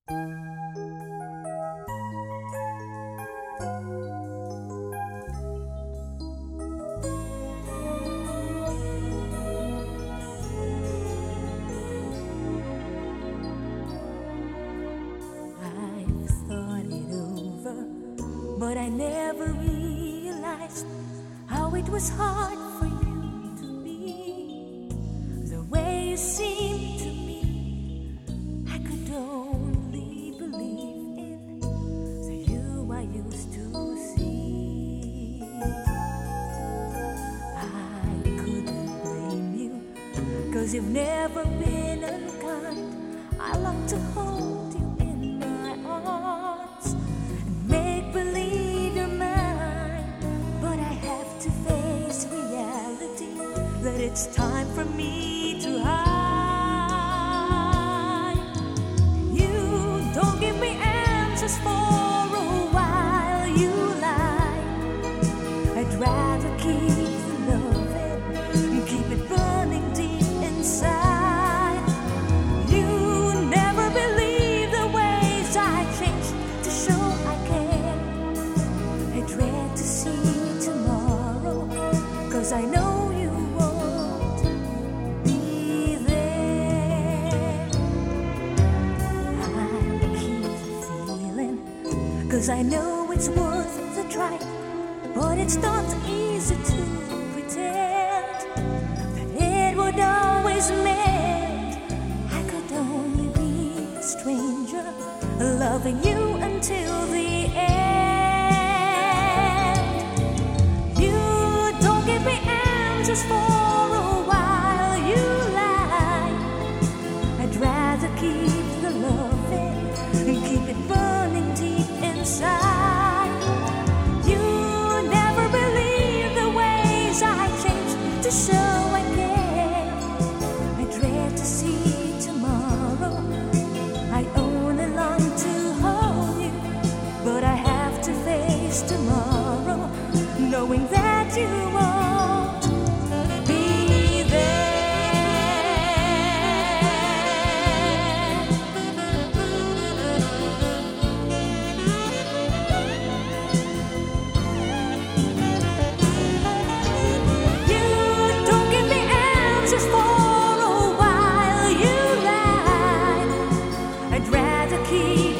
I've thought it over, but I never realized how it was hard for you to be the way you seemed to me. I could only believe in the you I used to see. I couldn't blame you, 'cause you've never been unkind. I long to hold you in my arms and make believe you're mine. But I have to face reality that it's time for me to hide. You don't give me answers for a while, you lie. I'd rather keep the loving and keep it burning deep inside. You never believe the ways I changed to show I care. I dread to see tomorrow, 'cause I know you won't be there. I keep the feeling, 'cause I know it's worth the try. But it's not easy to pretend that it would always mend. I could only be a stranger, loving you until the end. You don't give me answers for a while, you lie. I'd rather keep the loving and keep it burning deep inside. You never believe the ways I changed to show I care. I dread to see tomorrow. I only long to hold you, but I have to face tomorrow, knowing that you won't be there. You don't give me answers for a while, you lie. I'd rather keep